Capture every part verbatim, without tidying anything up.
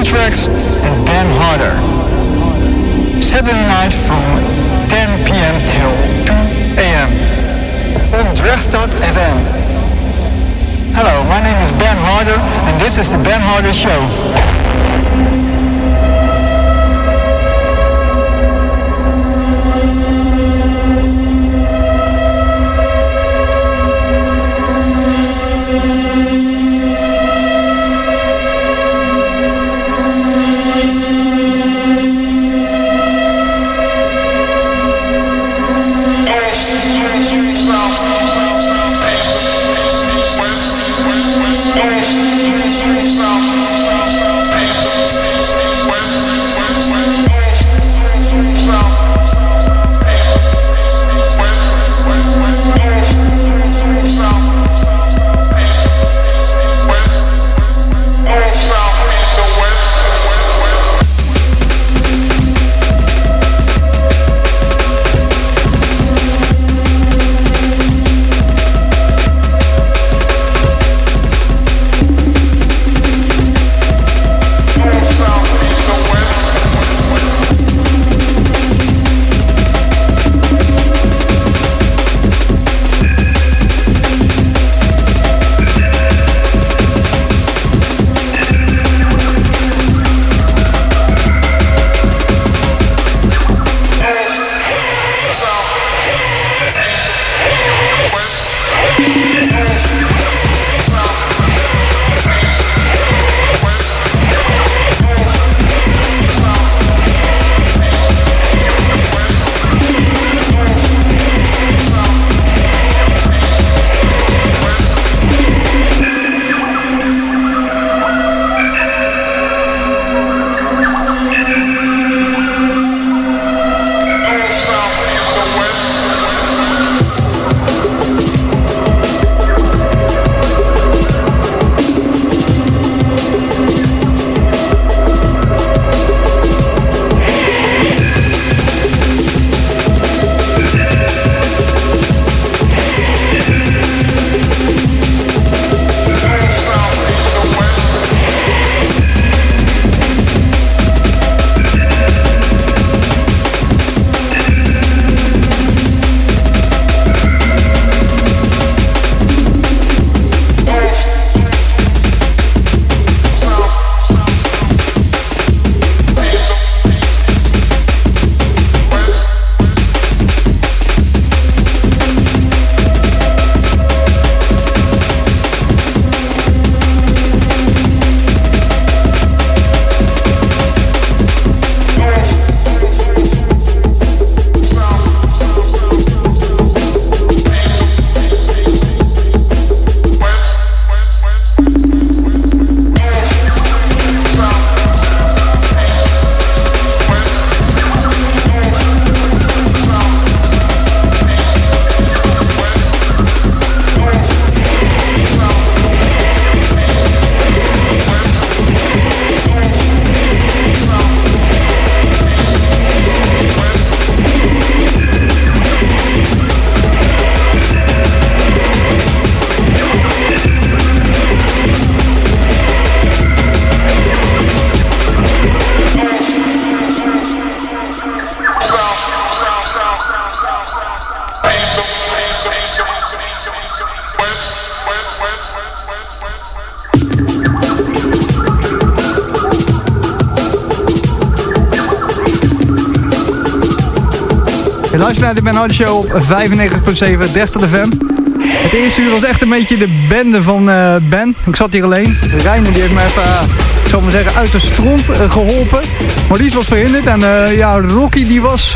Tracks and Ben Harder. Saturday night from ten p.m. till two a.m. on Dragstad F M. Hello, my name is Ben Harder and this is the Ben Harder Show. Luister naar de Ben Harder Show op vijfennegentig komma zeven Dragstad F M. Het eerste uur was echt een beetje de bende van uh, Ben. Ik zat hier alleen. Reiner die heeft me even, uh, ik zal maar zeggen, uit de stront uh, geholpen. Maurice was verhinderd en uh, ja, Rocky die was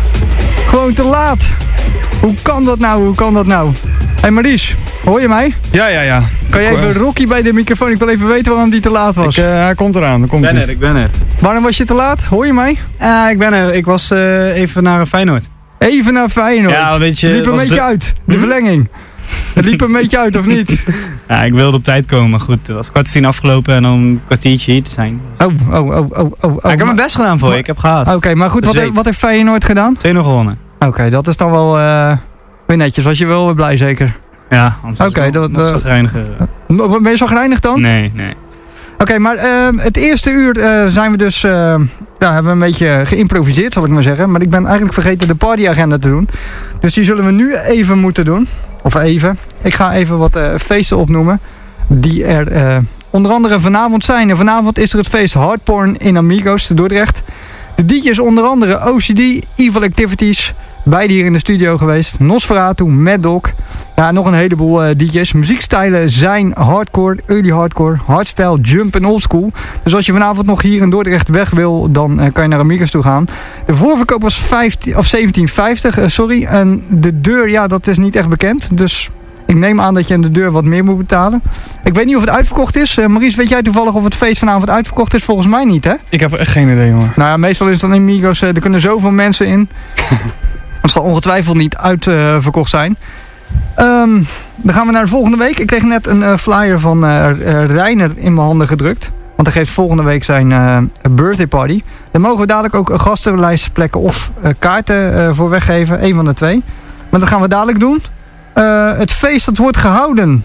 gewoon te laat. Hoe kan dat nou? Hoe kan dat nou? Hé hey Maurice, hoor je mij? Ja, ja, ja. Kan jij even Rocky bij de microfoon? Ik wil even weten waarom die te laat was. Ik, uh, hij komt eraan. Ik ben er, ik ben er. Waarom was je te laat? Hoor je mij? Ja, uh, ik ben er. Ik was uh, even naar Feyenoord. Even naar Feyenoord? Ja, een beetje... Liep een beetje de... uit, de hm? verlenging. Het liep een beetje uit, of niet? Ja, ik wilde op tijd komen, maar goed. Het was kwart voor tien afgelopen en dan een kwartiertje hier te zijn. Oh, oh, oh, oh, oh. oh ja, ik heb mijn best gedaan voor je, ik heb gehaast. Oké, okay, maar goed, wat, wat heeft Feyenoord gedaan? twee nul gewonnen. Oké, okay, dat is dan wel uh, weer netjes. Was je wel weer blij, zeker? Ja, anders okay, was dat, uh, uh, gereinigd. Ben je zo gereinigd dan? Nee, nee. okay, maar uh, het eerste uur uh, zijn we dus, uh, ja, hebben we een beetje geïmproviseerd, zal ik maar zeggen. Maar ik ben eigenlijk vergeten de partyagenda te doen. Dus die zullen we nu even moeten doen. Of even. Ik ga even wat uh, feesten opnoemen. Die er uh, onder andere vanavond zijn. En vanavond is er het feest Hardporn in Amigos te Dordrecht. De D J's onder andere O C D, Evil Activities. Beide hier in de studio geweest. Nosferatu, Mad Dog. Ja, nog een heleboel uh, D J's. Muziekstijlen zijn hardcore, early hardcore, hardstyle, jump en oldschool. Dus als je vanavond nog hier in Dordrecht weg wil, dan uh, kan je naar Amigos toe gaan. De voorverkoop was vijftien, of zeventien vijftig, uh, sorry. En de deur, ja, dat is niet echt bekend. Dus ik neem aan dat je aan de deur wat meer moet betalen. Ik weet niet of het uitverkocht is. Uh, Maurice, weet jij toevallig of het feest vanavond uitverkocht is? Volgens mij niet, hè? Ik heb echt geen idee, jongen. Nou ja, meestal is het dan in Amigos, uh, er kunnen zoveel mensen in. Het zal ongetwijfeld niet uitverkocht uh, zijn. Um, dan gaan we naar de volgende week. Ik kreeg net een uh, flyer van uh, uh, Reiner in mijn handen gedrukt. Want hij geeft volgende week zijn uh, birthday party. Daar mogen we dadelijk ook uh, gastenlijstplekken of uh, kaarten uh, voor weggeven. Een van de twee. Maar dat gaan we dadelijk doen. Uh, het feest dat wordt gehouden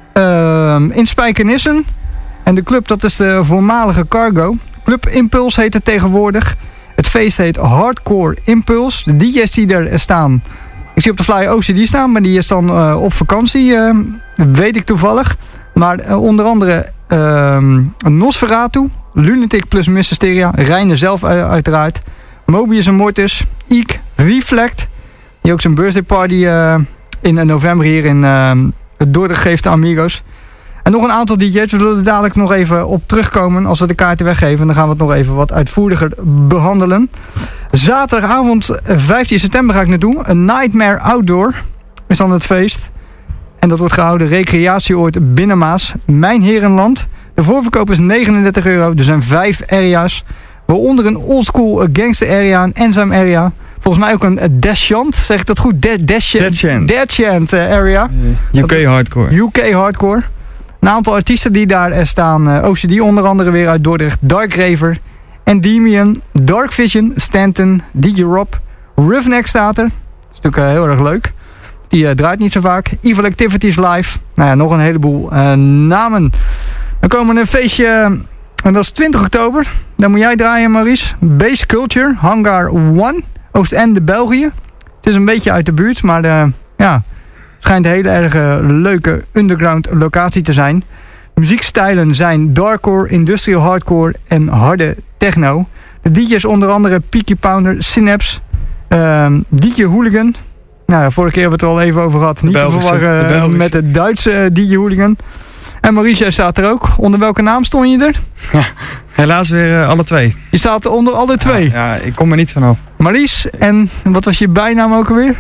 uh, in Spijkenissen. En de club, dat is de voormalige Cargo. Club Impulse heet het tegenwoordig. Het feest heet Hardcore Impulse. De D J's die er staan. Ik zie op de flyer O C D staan, maar die is dan uh, op vakantie. Uh, weet ik toevallig. Maar uh, onder andere uh, Nosferatu, Lunatic plus Mysteria, Reiner zelf uh, uiteraard, Mobius en Mortis, Eek, Reflect, die ook zijn birthday party uh, in uh, november hier in uh, Dordrecht geeft aan Amigos. En nog een aantal D J's, we zullen er dadelijk nog even op terugkomen als we de kaarten weggeven. Dan gaan we het nog even wat uitvoeriger behandelen. Zaterdagavond vijftien september ga ik naartoe. Een Nightmare Outdoor is dan het feest. En dat wordt gehouden recreatieoord Binnenmaas, Mijn Herenland. De voorverkoop is negenendertig euro, er zijn vijf area's. Waaronder een oldschool gangster area, een enzyme area. Volgens mij ook een Deschant, zeg ik dat goed? De Deschant. Deschant area. Uh, U K Hardcore. U K Hardcore. Een aantal artiesten die daar staan. Uh, O C D onder andere weer uit Dordrecht. Dark Raver, Endymion, Dark Vision, Stanton, D J Rob, Roughneck staat er. Dat is natuurlijk uh, heel erg leuk. Die uh, draait niet zo vaak. Evil Activities live. Nou ja, nog een heleboel uh, namen. Dan komen we een feestje, uh, en dat is twintig oktober. Dan moet jij draaien, Maurice. Base Culture, Hangar One, Oostende, België. Het is een beetje uit de buurt, maar uh, ja... schijnt een hele erg leuke underground locatie te zijn. Muziekstijlen zijn darkcore, industrial hardcore en harde techno. De D J's onder andere Peaky Pounder, Synapse, uh, D J Hooligan. Nou, vorige keer hebben we het er al even over gehad. Niet te verwarren uh, met de Duitse uh, D J Hooligan. En Maurice staat er ook. Onder welke naam stond je er? Ja, helaas weer uh, alle twee. Je staat onder alle twee? Ja, ja, ik kom er niet vanaf. Maurice, en wat was je bijnaam ook alweer?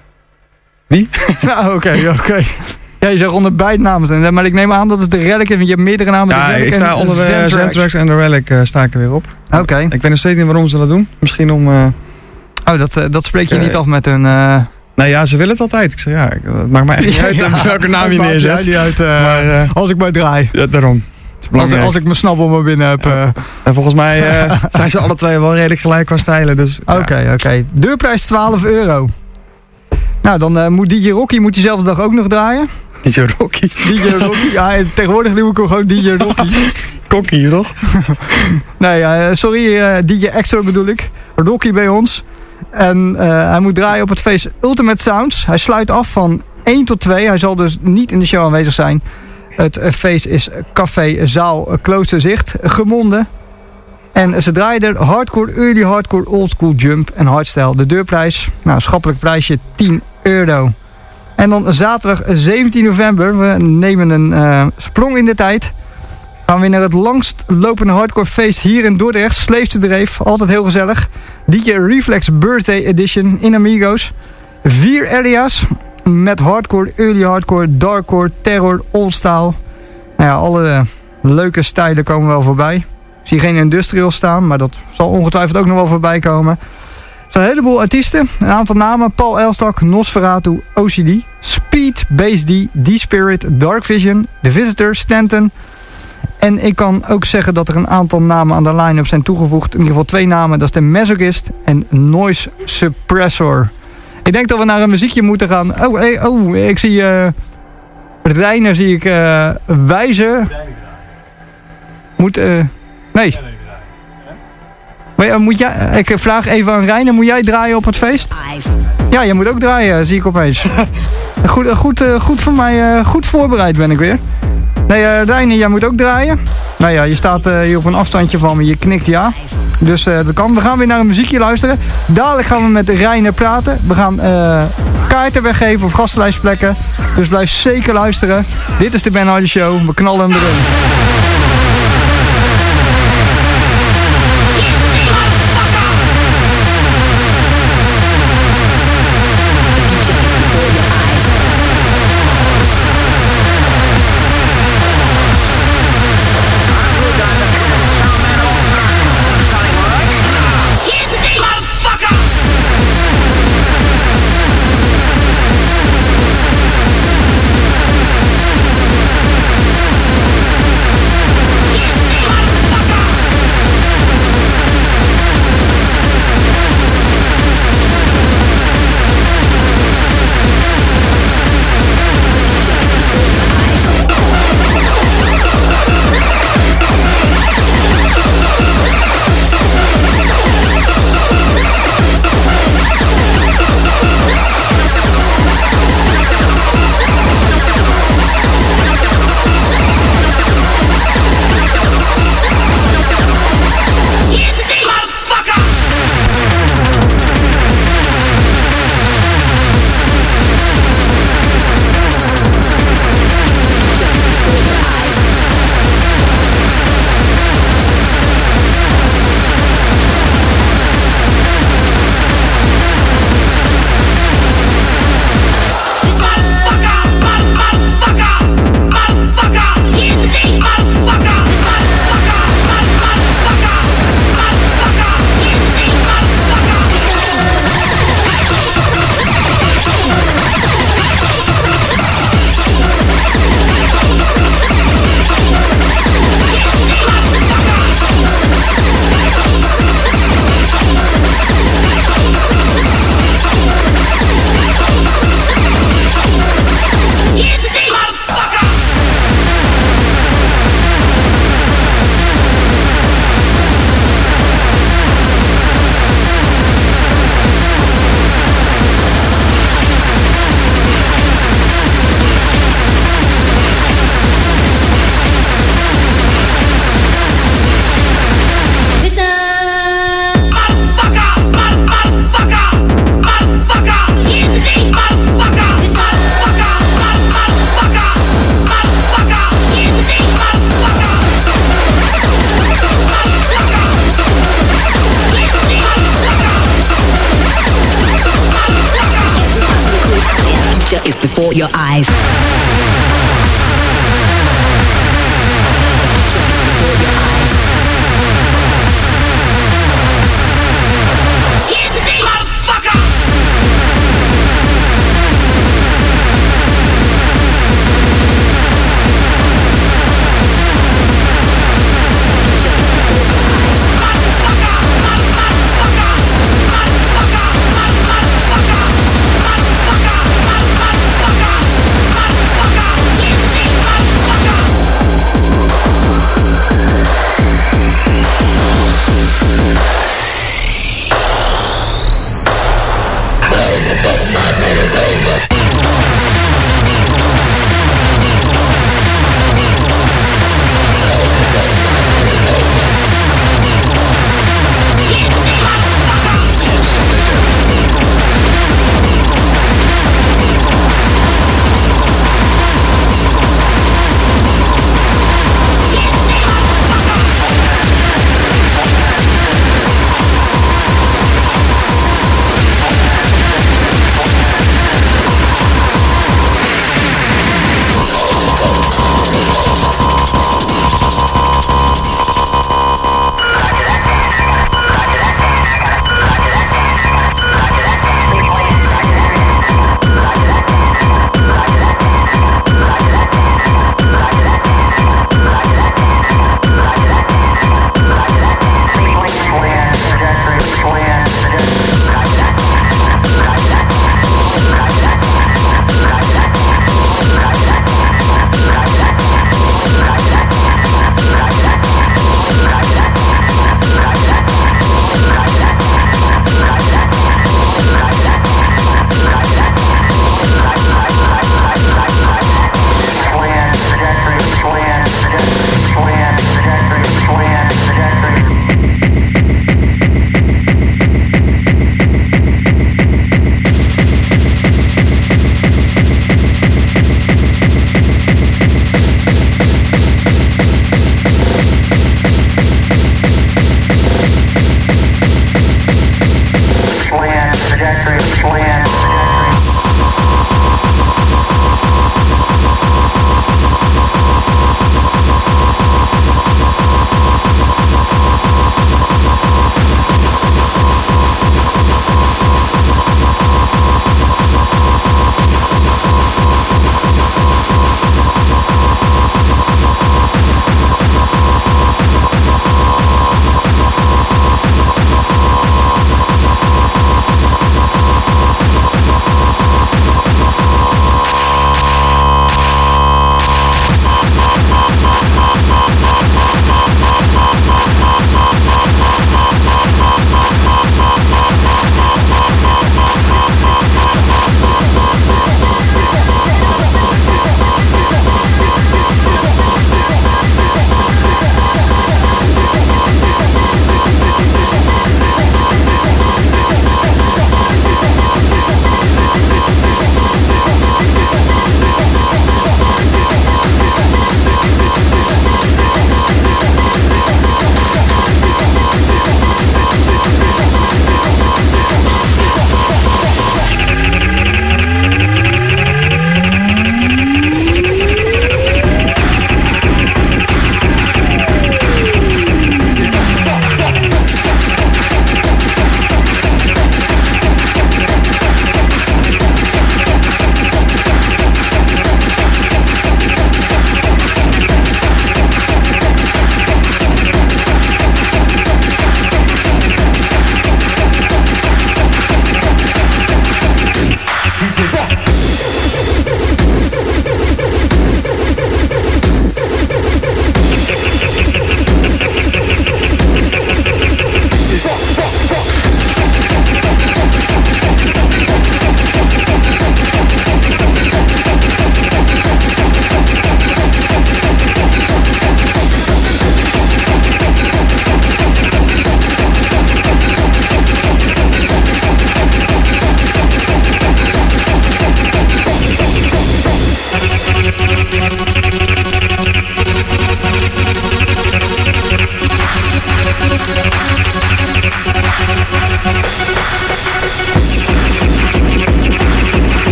Wie? Ja, oké, okay, oké. Okay. Ja, je zegt onder beide namen. Maar ik neem aan dat het de Relic is, want je hebt meerdere namen. Ja, ik sta onder de Zentrax en de Relic uh, sta ik er weer op. Oké. Okay. Ik weet nog steeds niet waarom ze dat doen. Misschien om... Uh, oh, dat, uh, dat spreek je uh, niet af met hun... Uh... Nou ja, ze willen het altijd. Ik zeg ja, het maakt mij echt niet uit ja, welke naam je neerzet. Niet uit, uh, maar, uh, als ik maar draai. Ja, daarom. Als, als ik mijn snabbel maar binnen heb. Ja. Uh. En volgens mij uh, zijn ze alle twee wel redelijk gelijk qua stijlen. Dus, oké, okay, oké. Okay. Deurprijs twaalf euro. Nou, dan uh, moet D J Rocky moet diezelfde dag ook nog draaien. D J Rocky? D J Rocky, ja, tegenwoordig noem ik hem gewoon D J Rocky. Kokkie, toch? Nee, uh, sorry, uh, D J Extra bedoel ik. Rocky bij ons. En uh, hij moet draaien op het feest Ultimate Sounds. Hij sluit af van één tot twee. Hij zal dus niet in de show aanwezig zijn. Het uh, feest is Café Zaal uh, Kloosterzicht, Gemonden. En ze draaien er hardcore, early hardcore, oldschool jump en hardstyle. De deurprijs, nou schappelijk prijsje tien euro. En dan zaterdag zeventien november, we nemen een uh, sprong in de tijd. Gaan we naar het langst lopende hardcore feest hier in Dordrecht. Slaves to the Rave, altijd heel gezellig. D J Reflex Birthday Edition in Amigos. Vier area's met hardcore, early hardcore, darkcore, terror, oldstyle. Nou ja, alle leuke stijlen komen wel voorbij. Ik zie geen industrial staan, maar dat zal ongetwijfeld ook nog wel voorbij komen. Er zijn een heleboel artiesten, een aantal namen. Paul Elstak, Nosferatu, O C D, Speed, Base D, D-Spirit, Dark Vision, The Visitor, Stanton. En ik kan ook zeggen dat er een aantal namen aan de line-up zijn toegevoegd. In ieder geval twee namen, dat is de Masochist en Noise Suppressor. Ik denk dat we naar een muziekje moeten gaan. Oh, hey, oh ik zie uh, Reiner zie ik uh, wijzen. Moet, uh, nee. Maar, uh, moet jij, ik vraag even aan Reiner, moet jij draaien op het feest? Ja, jij moet ook draaien, zie ik opeens. Goed, goed, uh, goed voor mij, uh, goed voorbereid ben ik weer. Nee, uh, Reiner, jij moet ook draaien. Nou ja, je staat uh, hier op een afstandje van me, je knikt ja. Dus uh, dat kan. We gaan weer naar een muziekje luisteren. Dadelijk gaan we met Reiner praten. We gaan uh, kaarten weggeven of gastenlijstplekken. Dus blijf zeker luisteren. Dit is de Ben Hardy Show. We knallen hem erin. Before your eyes. Fuck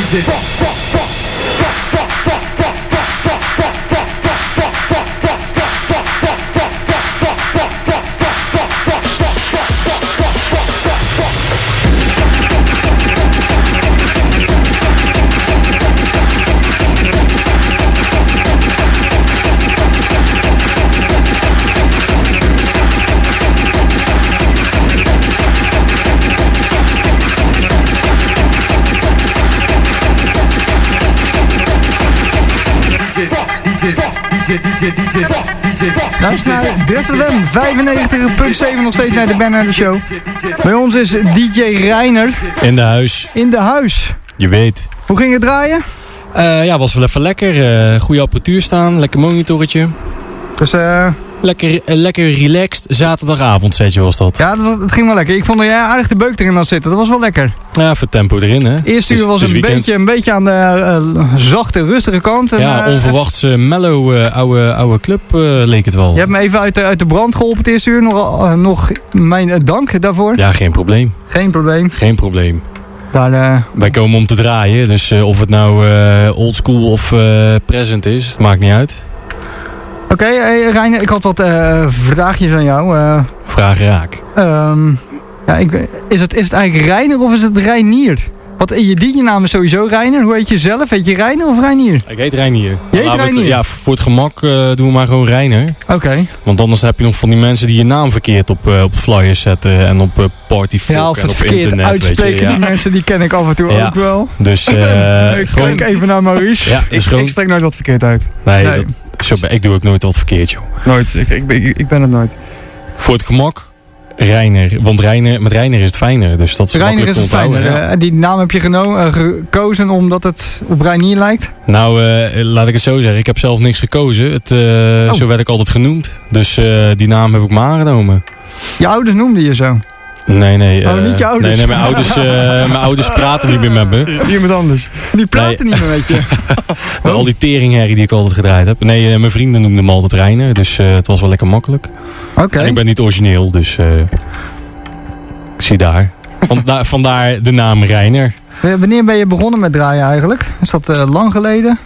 Luister naar Best F M vijfennegentig komma zeven nog steeds naar de Ben en de show. Bij ons is D J Reiner. In de huis. In de huis. Je weet. Hoe ging het draaien? Uh, ja, was wel even lekker. Uh, goede apparatuur staan. Lekker monitorretje. Dus eh... Uh... Lekker, uh, lekker relaxed zaterdagavond setje was dat. Ja, het, het ging wel lekker. Ik vond dat jij aardig de beuk erin had zitten. Dat was wel lekker. Ja, even tempo erin, hè. Eerste uur was een beetje, een beetje aan de uh, zachte, rustige kant. En, ja, onverwachts uh, mellow, uh, oude, oude club uh, leek het wel. Je hebt me even uit de, uit de brand geholpen het eerste uur. Nog, uh, nog mijn uh, dank daarvoor. Ja, geen probleem. Geen probleem. Geen probleem. Daar, uh... Wij komen om te draaien, dus uh, of het nou uh, oldschool of uh, present is, het maakt niet uit. Oké, okay, hey, Reiner, ik had wat uh, vraagjes aan jou. Uh, Vraag raak. Um, ja, ik, is, het, is het eigenlijk Reiner of is het Reinier? Want je D J-naam is sowieso Reiner. Hoe heet je zelf? Heet je Reiner of Reinier? Ik heet Reinier. Je heet Reinier? Het, ja, voor het gemak uh, doen we maar gewoon Reiner. Oké. Okay. Want anders heb je nog van die mensen die je naam verkeerd op, uh, op de flyers zetten. En op uh, Partyfolk ja, of en het op verkeerd internet. uitspreken. Weet je, ja. Die mensen die ken ik af en toe ja. ook wel. Dus uh, ik gewoon... kijk even naar Maurice. Ja, dus ik, gewoon... ik spreek nooit wat verkeerd uit. Nee, nee. Dat, zo, ik doe ook nooit wat verkeerd, joh. Nooit. Ik, ik, ik, ik ben het nooit. Voor het gemak... Reiner, want Reiner, met Reiner is het fijner, dus dat is Reiner is het fijner. Ja. Uh, die naam heb je geno- uh, gekozen omdat het op Reinier lijkt? Nou, uh, laat ik het zo zeggen. Ik heb zelf niks gekozen. Het, uh, oh. Zo werd ik altijd genoemd. Dus uh, die naam heb ik maar aangenomen. Je ouders noemden je zo? Nee, nee. Uh, oh, niet je ouders? Nee, nee mijn, ouders, uh, mijn ouders praten niet meer met me. Iemand anders. Die praten nee. niet meer met je. Oh. Al die teringherrie die ik altijd gedraaid heb. Nee, uh, mijn vrienden noemden me altijd Reiner. Dus uh, het was wel lekker makkelijk. Oké. Okay. En ik ben niet origineel, dus... Uh, ik zie daar. Vanda- vandaar de naam Reiner. Wanneer ben je begonnen met draaien eigenlijk? Is dat uh, lang geleden?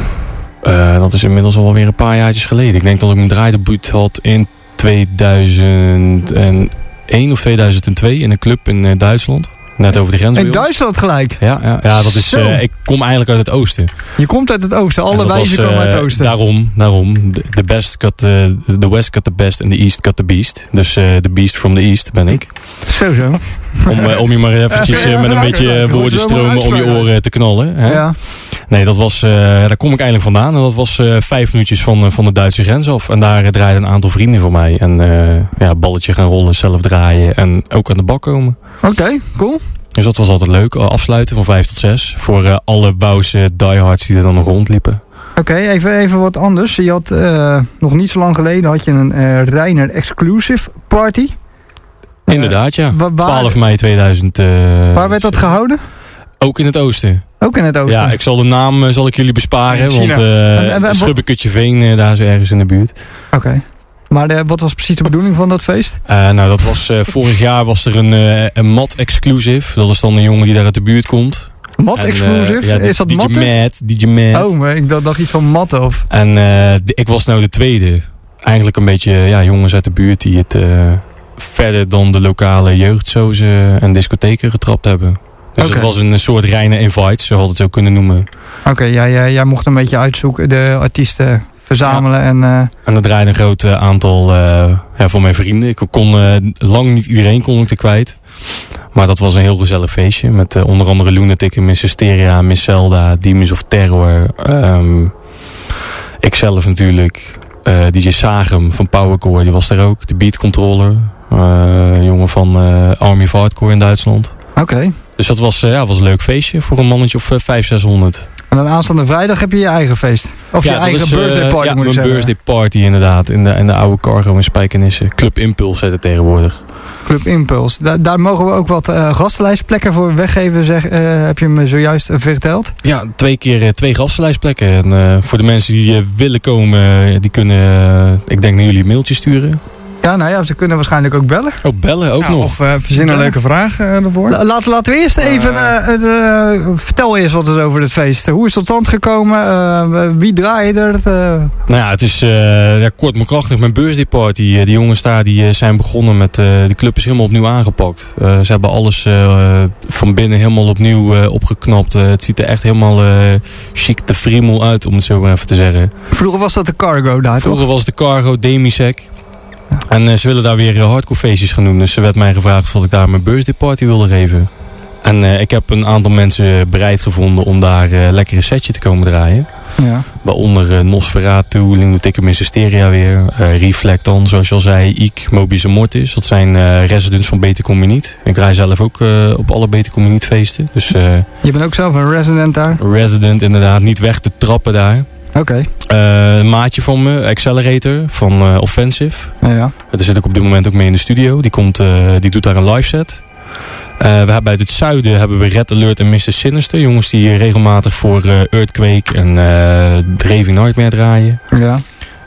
Uh, dat is inmiddels alweer een paar jaartjes geleden. Ik denk dat ik mijn draaidebuut had in tweeduizend één of tweeduizend twee in een club in uh, Duitsland. Net over de grens. In Duitsland gelijk? Ja, ja, ja dat is, uh, ik kom eigenlijk uit het oosten. Je komt uit het oosten, alle wijzen komen uh, uit het oosten. Daarom, daarom. The, best got the, the west got the best and the east got the beast. Dus uh, the beast from the east ben ik. Zo zo. Om, uh, om je maar eventjes uh, met een beetje woordenstromen om je oren te knallen. Hè? Ja. Nee, dat was, uh, daar kom ik eigenlijk vandaan. En dat was uh, vijf minuutjes van, uh, van de Duitse grens af. En daar uh, draaiden een aantal vrienden van mij. En uh, ja, balletje gaan rollen, zelf draaien en ook aan de bak komen. Oké, okay, cool. Dus dat was altijd leuk. Afsluiten van vijf tot zes. Voor uh, alle Bouwse diehards die er dan nog rondliepen. Oké, okay, even, even wat anders. Je had uh, nog niet zo lang geleden had je een uh, Reiner Exclusive Party. Inderdaad, ja. Waar, twaalf mei tweeduizend. Uh, waar werd dat gehouden? Ook in het oosten. Ook in het oosten? Ja, ik zal de naam uh, zal ik jullie besparen. Want uh, Schubbekutjeveen, uh, daar is ergens in de buurt. Oké. Okay. Maar uh, wat was precies de bedoeling van dat feest? Uh, nou, dat was uh, vorig jaar was er een, uh, een Mat Exclusive. Dat is dan een jongen die daar uit de buurt komt. Mat Exclusive? Uh, ja, is dat D J matten? Matt, D J Matt. Oh, maar ik dacht iets van matten of... En uh, de, ik was nou de tweede. Eigenlijk een beetje ja, jongens uit de buurt die het uh, verder dan de lokale jeugdsozen en discotheken getrapt hebben. Dus okay. Het was een soort reine invite, zo had het zo kunnen noemen. Oké, okay, ja, ja, jij mocht een beetje uitzoeken, de artiesten verzamelen. Ja. En, uh... en dat draaide een groot uh, aantal uh, ja, van mijn vrienden. Ik kon uh, lang niet iedereen kon ik er kwijt. Maar dat was een heel gezellig feestje. Met uh, onder andere Lunatic, Miss Hysteria, Miss Zelda, Demons of Terror. Um, ikzelf natuurlijk. Uh, D J Sagem van Powercore, die was er ook. De Beat Controller. Uh, jongen van uh, Army of Hardcore in Duitsland. Oké. Okay. Dus dat was, uh, ja, was een leuk feestje voor een mannetje of uh, vijf, zeshonderd. En dan aanstaande vrijdag heb je je eigen feest? Of ja, je eigen is, birthday party uh, ja, moet ik zeggen? Ja, een birthday party inderdaad. In de, in de oude Cargo in Spijkenisse. Club Impulse heet het tegenwoordig. Club Impulse. Da- daar mogen we ook wat uh, gastenlijstplekken voor weggeven, zeg, uh, heb je me zojuist uh, verteld? Ja, twee keer uh, twee gastenlijstplekken. En uh, voor de mensen die uh, willen komen, uh, die kunnen, uh, ik denk naar jullie een mailtje sturen. Ja, nou ja, ze kunnen waarschijnlijk ook bellen. Oh, bellen ook Ja, nog. Of uh, verzinnen een leuke vraag uh, ervoor. La, laten, laten we eerst even... Uh, uh, uh, vertel eerst wat is over het feest. Hoe is het tot stand gekomen? Uh, wie draait er? Uh... Nou ja, het is uh, ja, kort maar krachtig. Mijn birthday party. Uh, die jongens daar die, uh, zijn begonnen met... Uh, de club is helemaal opnieuw aangepakt. Uh, ze hebben alles uh, van binnen helemaal opnieuw uh, opgeknapt. Uh, het ziet er echt helemaal uh, chic te friemel uit, om het zo maar even te zeggen. Vroeger was dat de Cargo daar, Vroeger toch? was het de Cargo, Demisec. Ja. En uh, ze willen daar weer uh, hardcore feestjes gaan doen. Dus ze werd mij gevraagd of ik daar mijn birthday party wilde geven. En uh, ik heb een aantal mensen bereid gevonden om daar uh, lekker een setje te komen draaien. Ja. Waaronder uh, Nosferatu, Lunatic in Hysteria weer. Uh, Reflecton, zoals je al zei. Iek, Mobius en Mortis. Dat zijn uh, residents van Beter Kom Je Niet. Ik draai zelf ook uh, op alle Beter Kom Je Niet feesten. Dus, uh, je bent ook zelf een resident daar? Resident inderdaad. Niet weg te trappen daar. Oké. Okay. Uh, een maatje van me, Accelerator van uh, Offensive. Ja, ja. Daar zit ik op dit moment ook mee in de studio. Die, komt, uh, die doet daar een live set. Uh, we hebben uit het zuiden hebben we Red Alert en mister Sinister. Jongens die regelmatig voor uh, Earthquake en uh, Raving Nightmare draaien. Ja.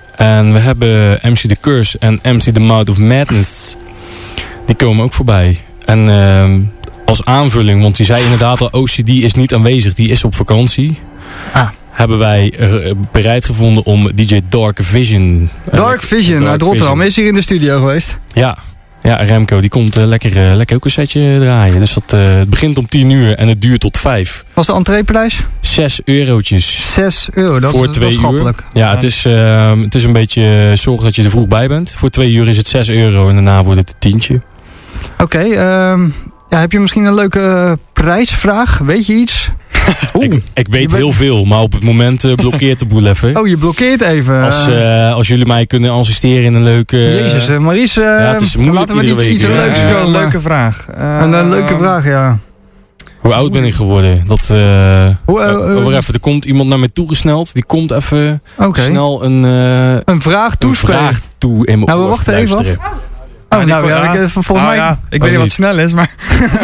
En we hebben M C The Curse en M C The Mouth of Madness. Die komen ook voorbij. En uh, als aanvulling, want die zei inderdaad al, O C D is niet aanwezig. Die is op vakantie. Ah. Hebben wij uh, bereid gevonden om D J Dark Vision... Dark Vision Dark uit Rotterdam Vision. is hier in de studio geweest. Ja. Ja, Remco, die komt uh, lekker, uh, lekker ook een setje draaien. Dus dat, uh, het begint om tien uur en het duurt tot vijf. Was de entreeprijs? Zes eurotjes. Zes euro, dat voor is, twee dat is uur. schappelijk. Ja, Ja. Het, is, uh, het is een beetje uh, zorgen dat je er vroeg bij bent. Voor twee uur is het zes euro en daarna wordt het een tientje. Oké, okay, um, ja, heb je misschien een leuke uh, prijsvraag? Weet je iets? Ik, ik weet bent... heel veel, maar op het moment uh, blokkeert de boel even. Oh, je blokkeert even. Als, uh, als jullie mij kunnen assisteren in een leuke... Uh, Jezus, uh, Maries, uh, ja, het is laten we iets, iets week, leuks uh, komen. Een leuke vraag. Uh, een uh, leuke vraag, ja. Hoe oud ben ik geworden? Dat, uh, Hoe, uh, uh, uh, even, er komt iemand naar mij toegesneld. Die komt even okay. snel een, uh, een vraag toespreken. Een vraag toe in mijn nou, oor wacht even. luisteren. Oh, nou ja, ik, volgens oh, mij... Ja, ik oh, weet niet wat niet. snel is, maar...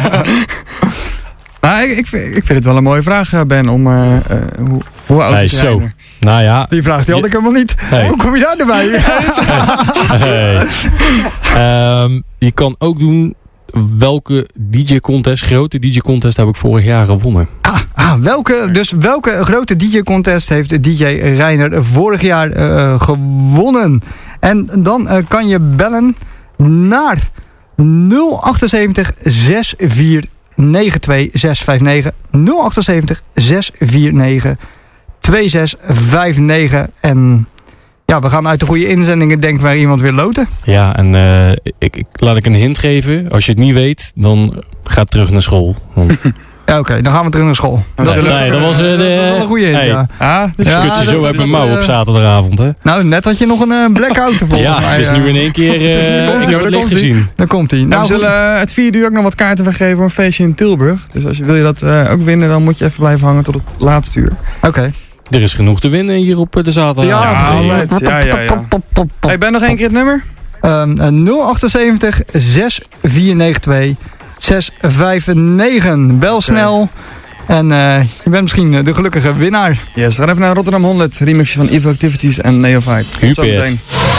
nou, ik, ik, vind, ik vind het wel een mooie vraag, Ben, om... Uh, uh, hoe, hoe oud hey, is zo. Nou ja. Die vraag die had ik helemaal niet. Hey. Hoe kom je daar erbij? hey. Hey. Um, je kan ook doen... Welke D J-contest, grote D J-contest heb ik vorig jaar gewonnen? Ah, ah, welke, dus welke grote D J-contest heeft D J Reiner vorig jaar uh, gewonnen? En dan uh, kan je bellen naar nul zeven acht zes vier negen twee zes vijf negen. nul zeven acht zes vier negen twee zes vijf negen. En ja, we gaan uit de goede inzendingen denken waar iemand weer loten. Ja, en uh, ik, ik, laat ik een hint geven. Als je het niet weet, dan ga terug naar school. Want... Ja, oké, okay, dan gaan we terug naar school. Nee, dat, nee, dat was uh, de... dat is wel een goede hint, hey. ja. Ah, Dus ja, je kunt je zo uit mijn mouw uh, op zaterdagavond, hè? Nou, net had je nog een uh, blackout volgens ja, mij. het is nu in één keer... Uh, ik heb het licht gezien. Dan komt hij. Nou, Nou, we zullen uh, het vierde uur ook nog wat kaarten vergeven voor een feestje in Tilburg. Dus als je, wil je dat uh, ook winnen, dan moet je even blijven hangen tot het laatste uur. Oké. Okay. Er is genoeg te winnen hier op de zaterdag. Ja, ja, ja, ja, ja. Hey, Ben, nog één keer het nummer? Um, nul zeven acht zes vier negen twee zes vijf negen. Bel okay. snel. En uh, je bent misschien de gelukkige winnaar. Yes, we gaan even naar Rotterdam honderd. Remixje van Evil Activities en Neophyte. Hupert. Hupert,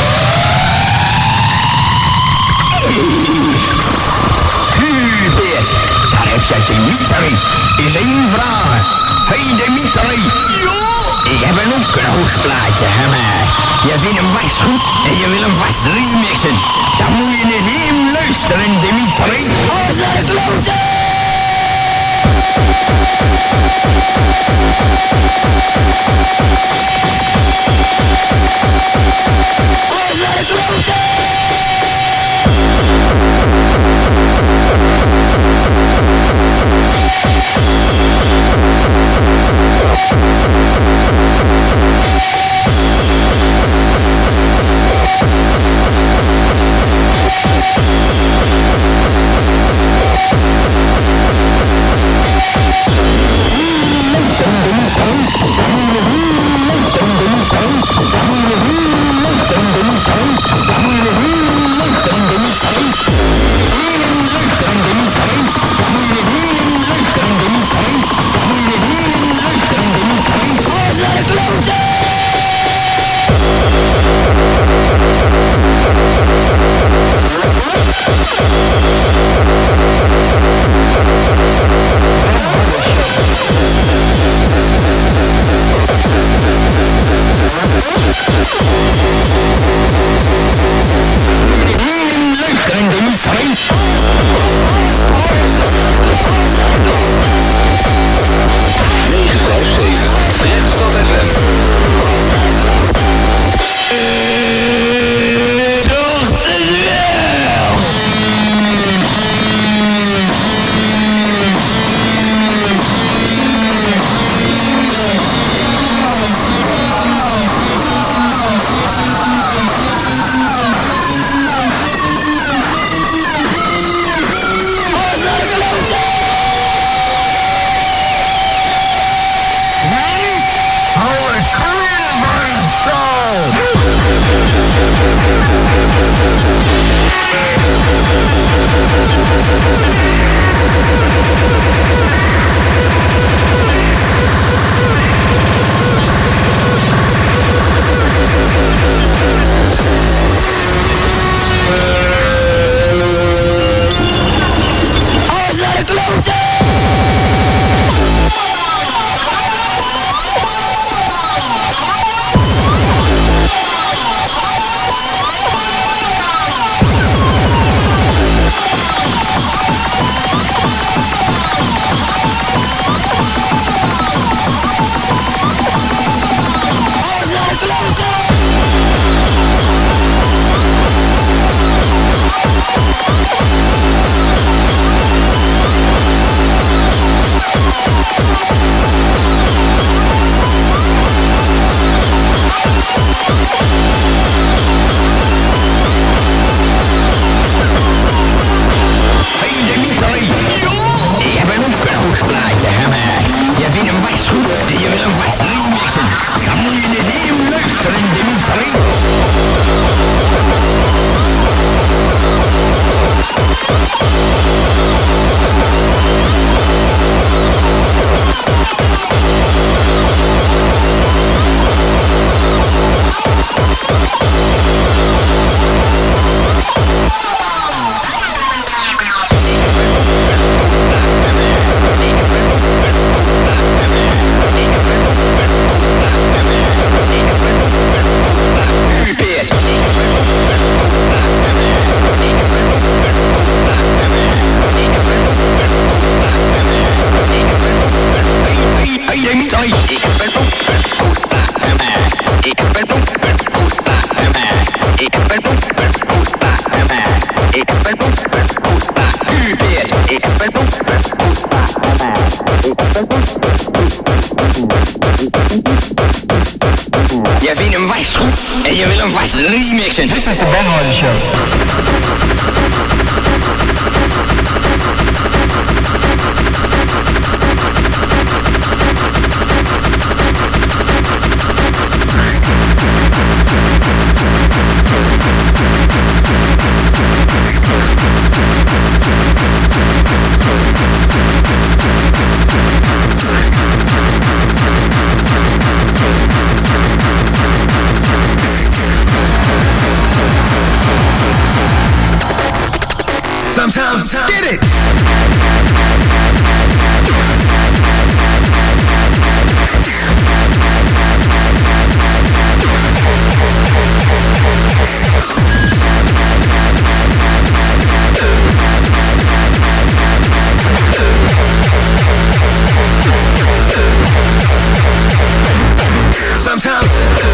daar heb je Dimitri. Is één vraag. Hey Dimitri. Ja? Ik heb een ook een hoogplaatje gemaakt. Je vindt hem vast goed en je wil hem vast remixen. Dan moet je naar hem luisteren, Dimitri. Als het loten! Zamune Je vindt hem vast goed en je wil hem vast remixen. This is the Ben Harder Show. Sometimes, get it! Sometimes.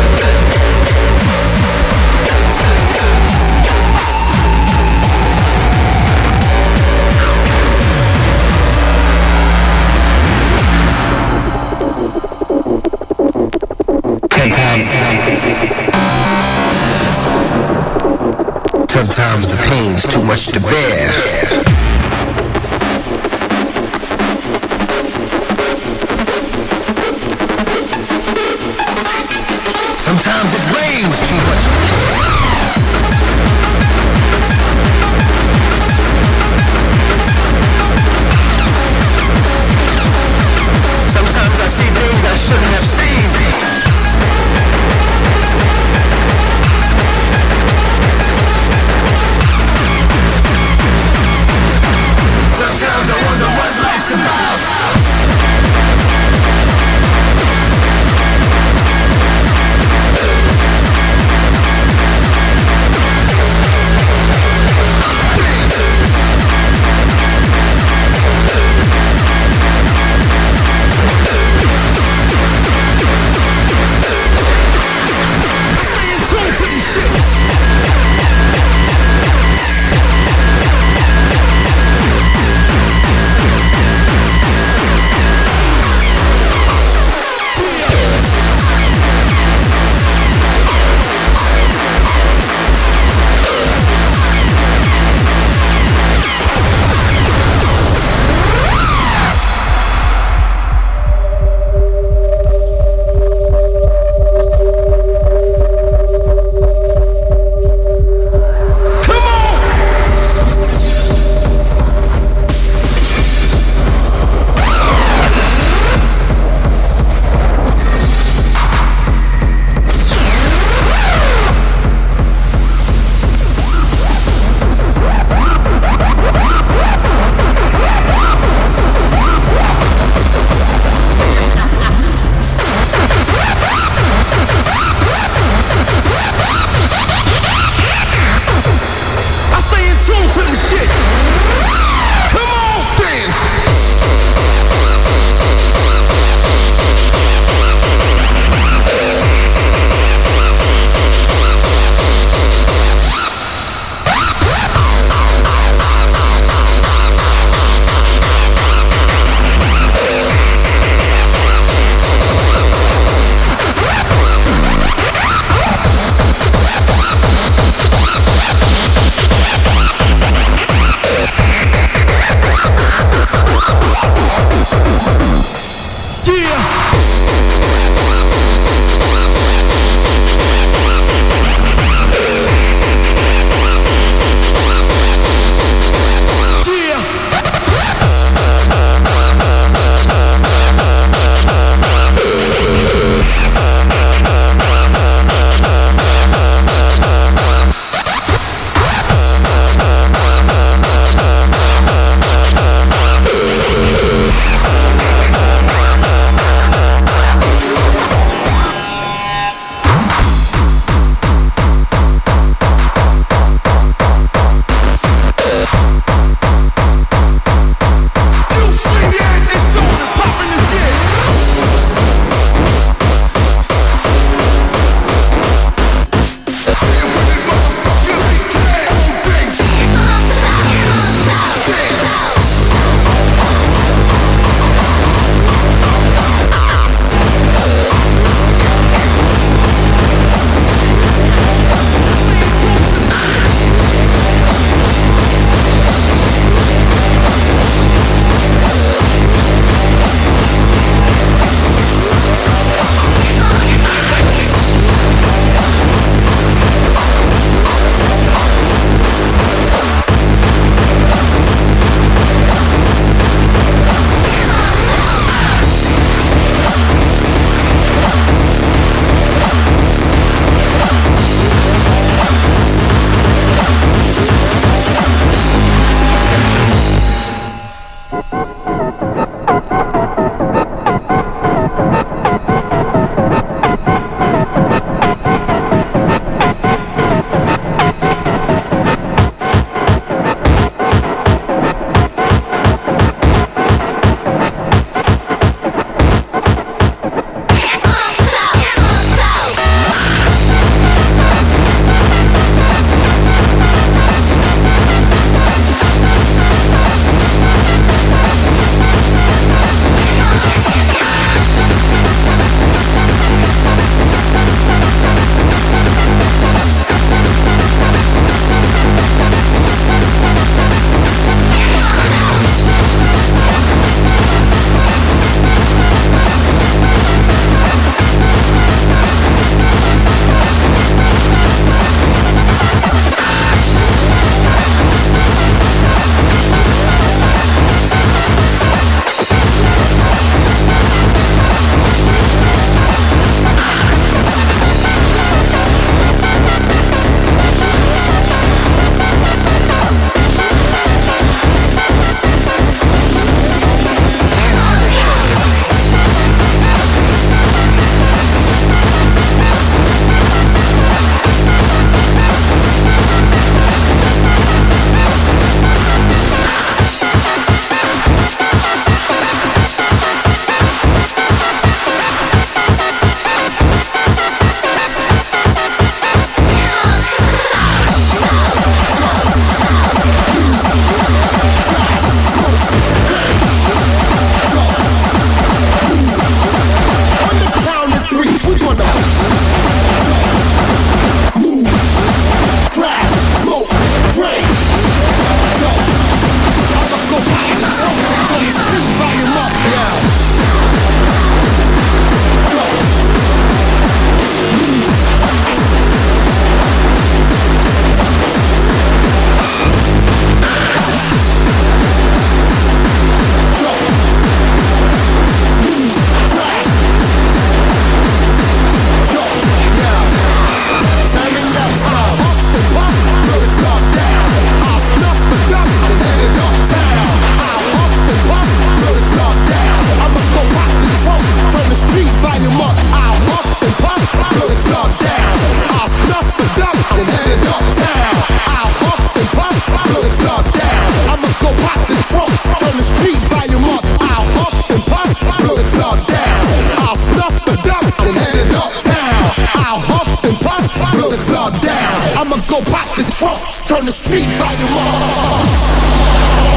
Sometimes the pain's too much to bear. Sometimes it rains too much. Sometimes I see things I shouldn't have seen. Sometimes I wonder what life's about. turn the streets volume up. I'll huff and puff, blow the club down. I'll snuff the duck and head it uptown. I'll huff and puff, blow the club down. I'ma go pop the trunk, turn the streets volume up.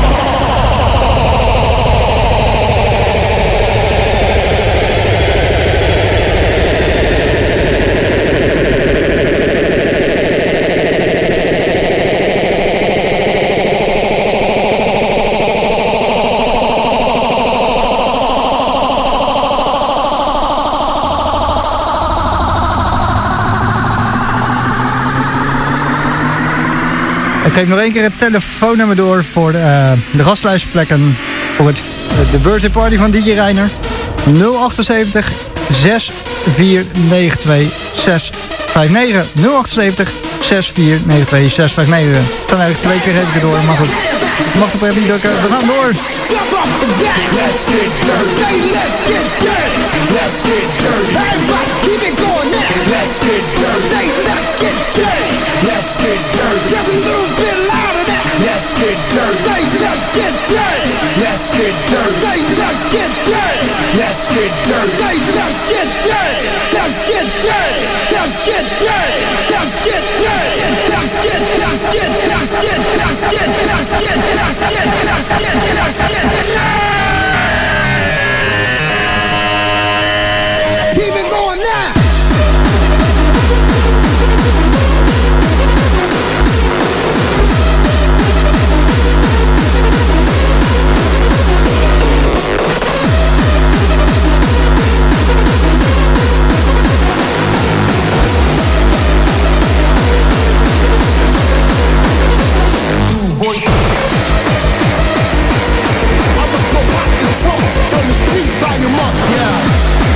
Ik geef nog één keer het telefoonnummer door voor uh, de gastluisterplekken voor het, de birthday party van D J Reiner. nul achtenzeventig zes vier negen twee zes vijf negen. nul achtenzeventig zes vier negen twee zes vijf negen. Het staan eigenlijk twee keer even door, maar goed. Je mag op even niet drukken. We gaan door. Jump off the deck. Let's get dirty. Let's get dirty. Let's get dirty. Everybody keep it going now. Let's get dirty. Let's get dirty. Let's get dirty. Just a little bit louder now. Let's get dirty. Let's get dirty. Let's get dirty. Let's get dirty. Let's get dirty. Let's get dirty. Let's get dirty. Let's get dirty. Let's get dirty. Let's get. Let's get. Let's get. Let's get. Let's get. Let's get. Let's get. Let's get. Keep it going now. Turn the streets volume up, yeah.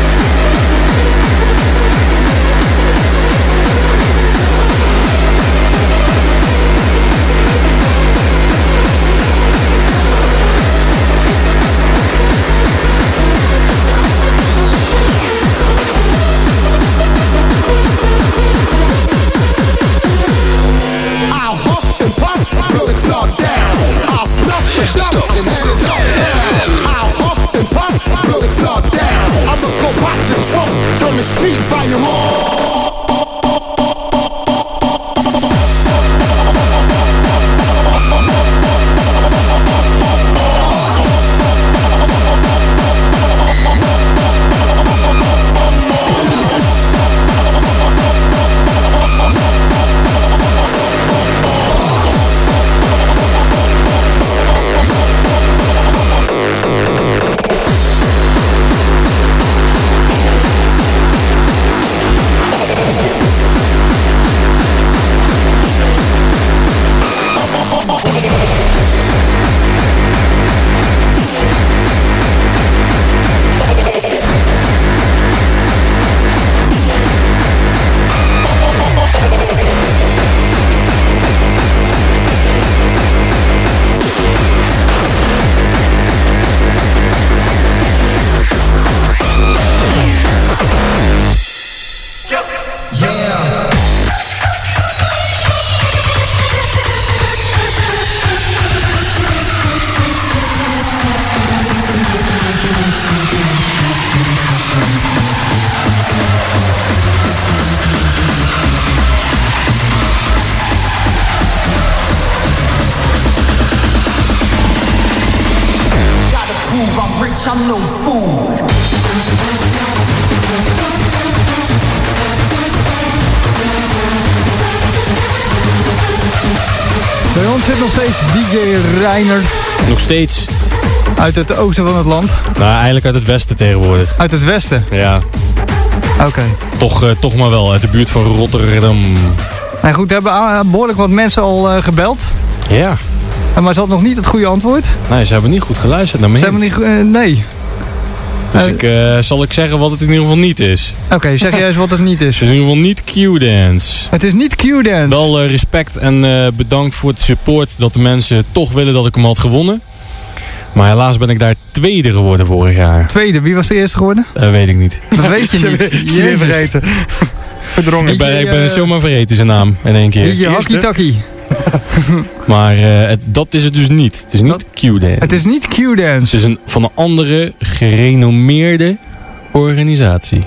I'll huff and puff, blow the club down. I'll stuff the duck and head it uptown. I'll huff and puff, blow the club down. I'ma go pop the trunk, turn the street volume on. I'm no fool. Bij ons zit nog steeds D J Reiner. Nog steeds. Uit het oosten van het land. Nou, eigenlijk uit het westen tegenwoordig. Uit het westen? Ja. Oké. Okay. Toch, uh, toch maar wel, uit de buurt van Rotterdam. Nou goed, we hebben uh, behoorlijk wat mensen al uh, gebeld. Ja. Maar ze had nog niet het goede antwoord. Nee, ze hebben niet goed geluisterd naar me. Ze hebben niet, uh, nee. Dus uh, ik, uh, zal ik zeggen wat het in ieder geval niet is. Oké, okay, zeg jij eens wat het niet is. Het is in ieder geval niet Q-Dance. Het is niet Q-Dance. Wel uh, respect en uh, bedankt voor het support dat de mensen toch willen dat ik hem had gewonnen. Maar helaas ben ik daar tweede geworden vorig jaar. Tweede? Wie was de eerste geworden? Dat weet ik niet. Dat weet je niet. Je weer vergeten. Verdrongen. Ik ben, ik ben uh, zomaar vergeten zijn naam in één keer. D J Hakkie Takkie. maar uh, het, dat is het dus niet. Het is niet Q-Dance. Het is niet Q-Dance. Het is een, van een andere gerenommeerde organisatie.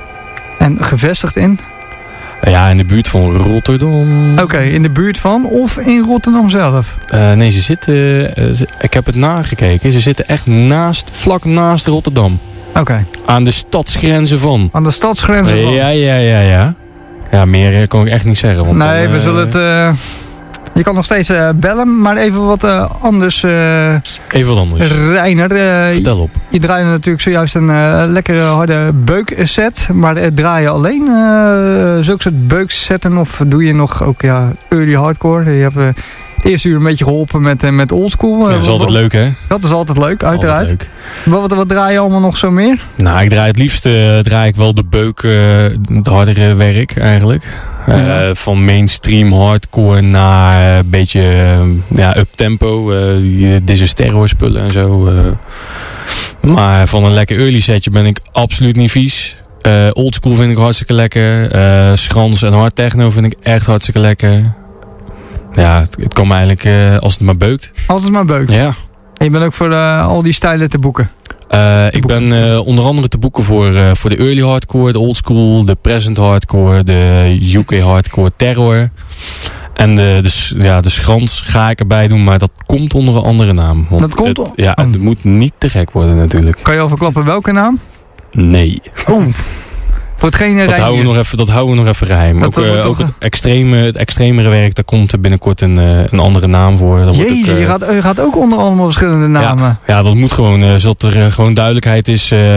En gevestigd in? Ja, in de buurt van Rotterdam. Oké, okay, in de buurt van of in Rotterdam zelf? Uh, nee, ze zitten... Uh, ze, ik heb het nagekeken. Ze zitten echt naast, vlak naast Rotterdam. Oké. Okay. Aan de stadsgrenzen van. Aan de stadsgrenzen uh, van? Ja, ja, ja, ja. Ja, meer uh, kan ik echt niet zeggen. Want nee, dan, uh, we zullen het... Uh, je kan nog steeds uh, bellen, maar even wat uh, anders. Uh, even wat anders. Reiner. Uh, Vertel op. Je draaide natuurlijk zojuist een uh, lekkere harde beukset. Maar uh, draai je alleen uh, zulke soort beuksetten of doe je nog ook ja, early hardcore? Je hebt uh, het eerste uur een beetje geholpen met, uh, met oldschool. Ja, dat is altijd leuk, hè? Dat is altijd leuk, uiteraard. Altijd leuk. Wat, wat draai je allemaal nog zo meer? Nou, ik draai het liefst uh, draai ik wel de beuk, uh, het hardere werk eigenlijk. Uh, ja. Van mainstream hardcore naar een beetje uh, ja, up-tempo. Uh, This is terror spullen en zo. Uh. Maar van een lekker early setje ben ik absoluut niet vies. Uh, oldschool vind ik hartstikke lekker. Uh, Schrans en hard techno vind ik echt hartstikke lekker. Ja, het, het kan me eigenlijk uh, als het maar beukt. Als het maar beukt? Ja. En je bent ook voor uh, al die stijlen te boeken? Uh, ik ben uh, onder andere te boeken voor, uh, voor de early hardcore, de oldschool, de present hardcore, de U K hardcore terror. En de, de, ja, de Schrans ga ik erbij doen, maar dat komt onder een andere naam. Want dat komt? Het, ja, het moet niet te gek worden natuurlijk. Kan je al verklappen welke naam? Nee. Oh. Wordt geen dat, houden we nog even, dat houden we nog even geheim. Dat, ook uh, ook het, extreme, het extremere werk, daar komt binnenkort een, uh, een andere naam voor. Dat Jeetje, wordt ook, uh, je, gaat, je gaat ook onder allemaal verschillende namen. Ja, ja dat moet gewoon, uh, zodat er uh, gewoon duidelijkheid is. Uh,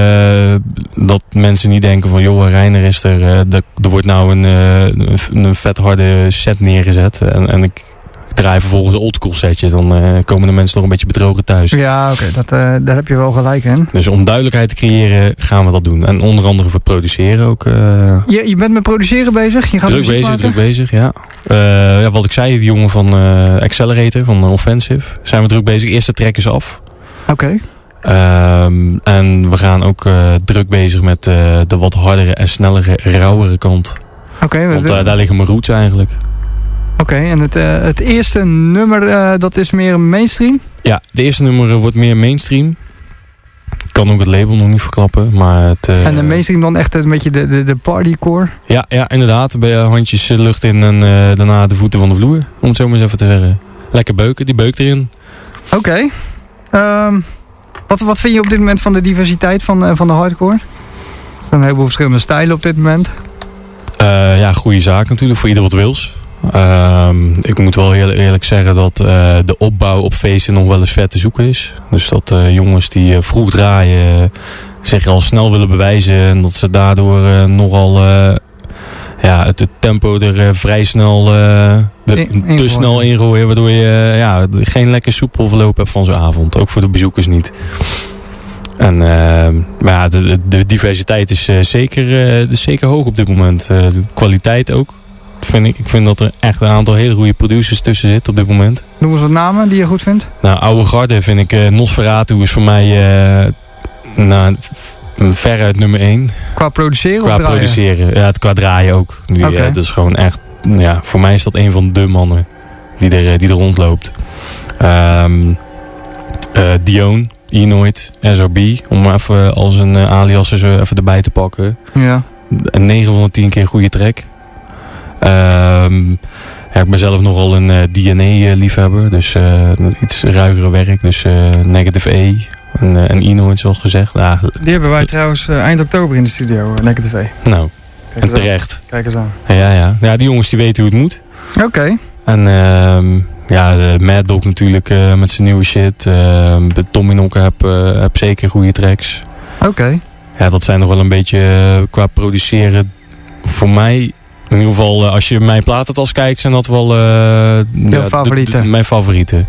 dat mensen niet denken van, joh, Reiner is er. Uh, de, er wordt nou een, uh, een, een vet harde set neergezet. En, en ik draai vervolgens een oldschool setje. Dan uh, komen de mensen nog een beetje bedrogen thuis. Ja, oké, okay, uh, daar heb je wel gelijk in. Dus om duidelijkheid te creëren gaan we dat doen. En onder andere voor produceren ook. Uh, je, je bent met produceren bezig? Je gaat druk bezig, maken? druk bezig, ja. Uh, ja. Wat ik zei, die jongen van uh, Accelerator, van uh, Offensive. Zijn we druk bezig. Eerste track is af. Oké. Okay. Um, en we gaan ook uh, druk bezig met uh, de wat hardere en snellere, rauwere kant. Oké. Okay, Want uh, daar liggen mijn roots eigenlijk. Oké, okay, en het, uh, het eerste nummer, uh, dat is meer mainstream? Ja, de eerste nummer uh, wordt meer mainstream. Ik kan ook het label nog niet verklappen, maar het... Uh, en de mainstream dan echt een beetje de, de, de partycore? Ja, ja, inderdaad. Ben je handjes de lucht in en uh, daarna de voeten van de vloer, om het zo maar eens even te zeggen. Lekker beuken, die beukt erin. Oké. Okay. Um, wat, wat vind je op dit moment van de diversiteit van, uh, van de hardcore? Er zijn een heleboel verschillende stijlen op dit moment. Uh, ja, goede zaak natuurlijk, voor ieder wat wils. Uh, ik moet wel heel eerlijk zeggen dat uh, de opbouw op feesten nog wel eens ver te zoeken is. Dus dat uh, jongens die uh, vroeg draaien uh, zich al snel willen bewijzen. En dat ze daardoor uh, nogal uh, ja, het, het tempo er uh, vrij snel, uh, de, in, te snel ingooien. Waardoor je uh, ja, geen lekker soepel verloop hebt van zo'n avond. Ook voor de bezoekers niet. En, uh, maar ja, de, de diversiteit is, uh, zeker, uh, is zeker hoog op dit moment. Uh, de kwaliteit ook. Vind ik, ik vind dat er echt een aantal hele goede producers tussen zitten op dit moment. Noem eens wat namen die je goed vindt. Nou, oude garde vind ik uh, Nosferatu is voor mij uh, nou, veruit nummer één. Qua produceren Qua of draaien? produceren, ja, het qua draaien ook. Die, okay. uh, dat is gewoon echt, ja, voor mij is dat een van de mannen die er, die er rondloopt. Um, uh, Dion, Enoid, S R B, om maar even als een uh, alias er even erbij te pakken. Ja. En negen van de tien keer goede track. Um, ja, ik ben zelf nogal een uh, D N A-liefhebber, dus uh, iets ruigere werk. Dus uh, Negative E en, uh, en Enoid, zoals gezegd. Ja, die hebben wij trouwens uh, eind oktober in de studio, uh, Negative E. Nou, Kijk en terecht. Aan. Kijk eens aan. Ja, ja. ja, die jongens die weten hoe het moet. Oké. Okay. En uh, ja, de Mad Dog natuurlijk uh, met zijn nieuwe shit. Uh, Tommy Nokker heb, uh, heb zeker goede tracks. Oké. Okay. Ja, dat zijn nog wel een beetje uh, qua produceren voor mij... In ieder geval, als je mijn platentas kijkt, zijn dat wel uh, ja, favorieten. De, de, mijn favorieten.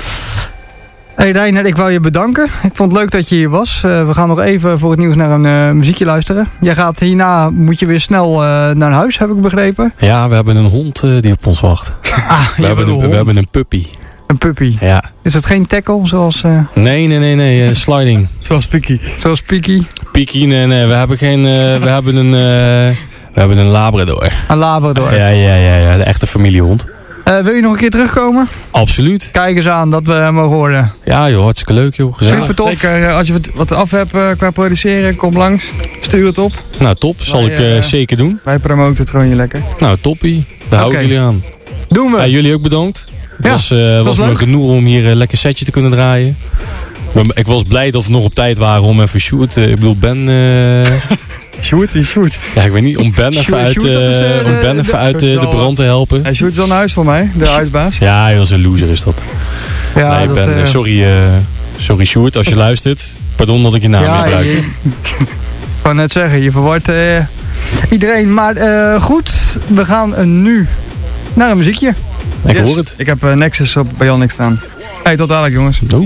Hey Reiner, ik wou je bedanken. Ik vond het leuk dat je hier was. Uh, we gaan nog even voor het nieuws naar een uh, muziekje luisteren. Jij gaat hierna, moet je weer snel uh, naar huis, heb ik begrepen. Ja, we hebben een hond uh, die op ons wacht. Ah, we, hebben een, we hebben een puppy. Een puppy? Ja. Is het geen tackle zoals... Uh... Nee, nee, nee, nee. Uh, sliding. Zoals Piki. Zoals Piki? Piki, nee, nee. We hebben geen... Uh, we hebben een... Uh, We hebben een Labrador. Een Labrador? Ja, ja, ja, ja, de echte familiehond. Uh, wil je nog een keer terugkomen? Absoluut. Kijk eens aan dat we mogen horen. Ja joh, hartstikke leuk joh. Gezellig. Super tof. Zeker, uh, als je wat, wat af hebt uh, qua produceren, kom langs. Stuur het op. Nou top, zal Wij, ik uh, uh, zeker doen. Wij promoten het gewoon hier lekker. Nou toppie, daar hou ik Oké. jullie aan. Doen we. Ja, jullie ook bedankt. Het Ja, was, uh, was, was me leuk. genoeg om hier een lekker setje te kunnen draaien. Maar ik was blij dat we nog op tijd waren om even shoot. Uh, ik bedoel Ben... Uh, Shoot, die shoot. ja, ik weet niet, om Ben even Shoot, uit, shoot, dat is, uh, uh, om Ben de- even uit de- uh, de brand te helpen. Hij shoot is wel naar huis voor mij, de huisbaas. Ja, hij was een loser is dat. Ja, nee, dat, Ben, uh, sorry, uh, sorry Sjoerd, als je luistert. Pardon dat ik je naam ja, misbruikte. je- ik wou net zeggen, je verwart uh, iedereen. Maar uh, goed, we gaan uh, nu naar een muziekje. Ik Yes. hoor het. Ik heb uh, Nexus op bij Jannik staan. Hey, tot dadelijk jongens. Oeh.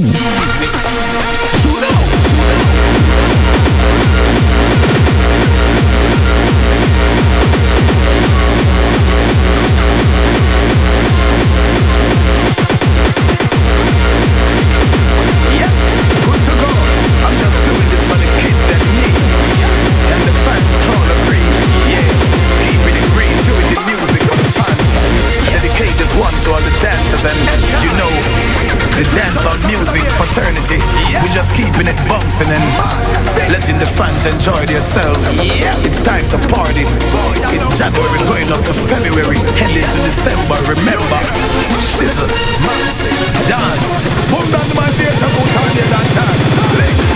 Enjoy themselves. It's time to party. It's January going up to February, heading to December. Remember, shizzle, dance. Boom down to my theater, go turn your that dance.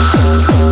Hey!